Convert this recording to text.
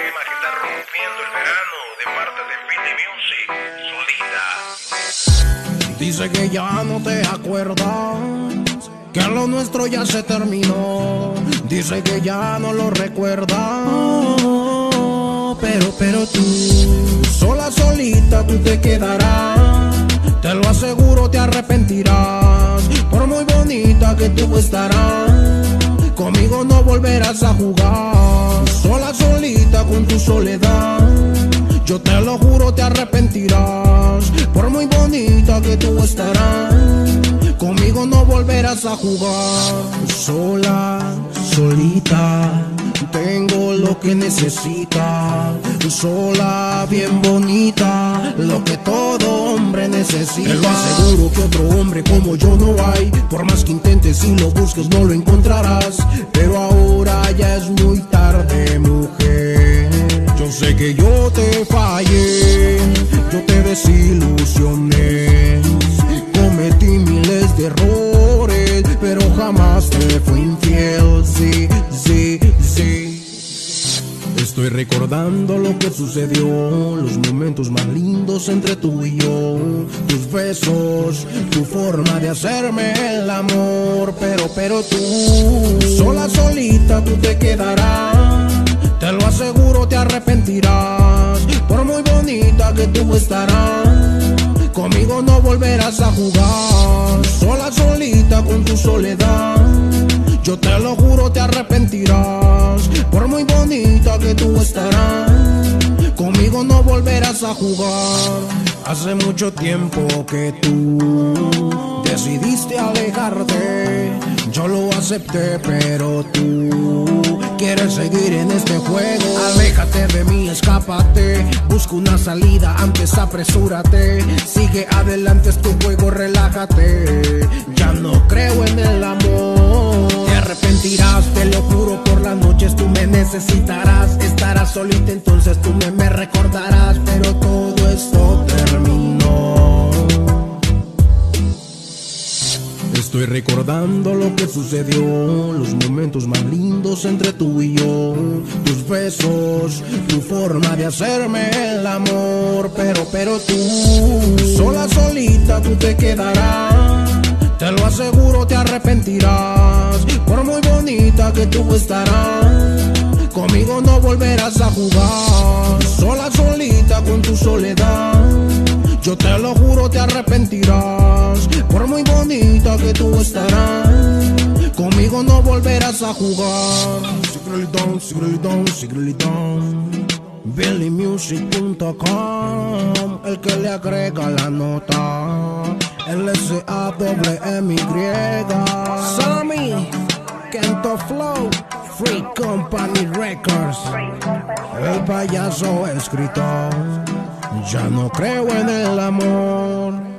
tema que está rompiendo el verano de parte de Billy Music, Solita. Dice que ya no te acuerdas, que lo nuestro ya se terminó. Dice que ya no lo recuerdas, pero tú, sola, solita, tú te quedarás. Te lo aseguro, te arrepentirás. Por muy bonita que tú estarás, conmigo no volverás a jugar. Sola, solita, con tu soledad, yo te lo juro, te arrepentirás. Por muy bonita que tú estarás, conmigo no volverás a jugar. Sola, solita, tengo lo que necesita. Sola, bien bonita, lo que todo hombre necesita. Te lo aseguro que otro hombre como yo no hay. Por más que intentes y lo busques no lo encontrarás. Pero ahora ya es muy tarde, mujer. Yo sé que yo te fallé, yo te desilusioné. Cometí miles de errores, pero jamás te fui infiel. Sí, sí, sí. Estoy recordando lo que sucedió, los momentos más lindos entre tú y yo. Tus besos, tu forma de hacerme el amor. Pero tú, sola, solita, tú te quedarás. Te lo aseguro, te arrepentirás. Por muy bonita que tú estarás, conmigo no volverás a jugar. Sola, solita, con tu soledad, yo te lo juro, te arrepentirás. Por muy bonita que tú estarás, conmigo no volverás a jugar. Hace mucho tiempo que tú decidiste alejarte. Yo lo acepté, pero tú quieres seguir en este juego. Aléjate de mí, escápate. Busca una salida, antes apresúrate. Sigue adelante, es tu juego, relájate. Ya no creo en el amor. Te arrepentirás, te lo juro, por las noches tú me necesitarás. Estarás solita, entonces tú me recordarás. Pero todo esto terminó. Estoy recordando lo que sucedió, los momentos más lindos entre tú y yo. Tus besos, tu forma de hacerme el amor. Pero tú, sola, solita, tú te quedarás. Te lo aseguro, te arrepentirás. Por muy bonita que tú estarás, conmigo no volverás a jugar. Sola, solita, con tu soledad, yo te lo juro, te arrepentirás. Por muy bonita que tú estarás, conmigo no volverás a jugar. Secretly done, secretly done. BillyMusic.com, el que le agrega la nota. LSAWMY. Sammy, Kento Flow, Free Company Records. El payaso escritor. Ya no creo en el amor.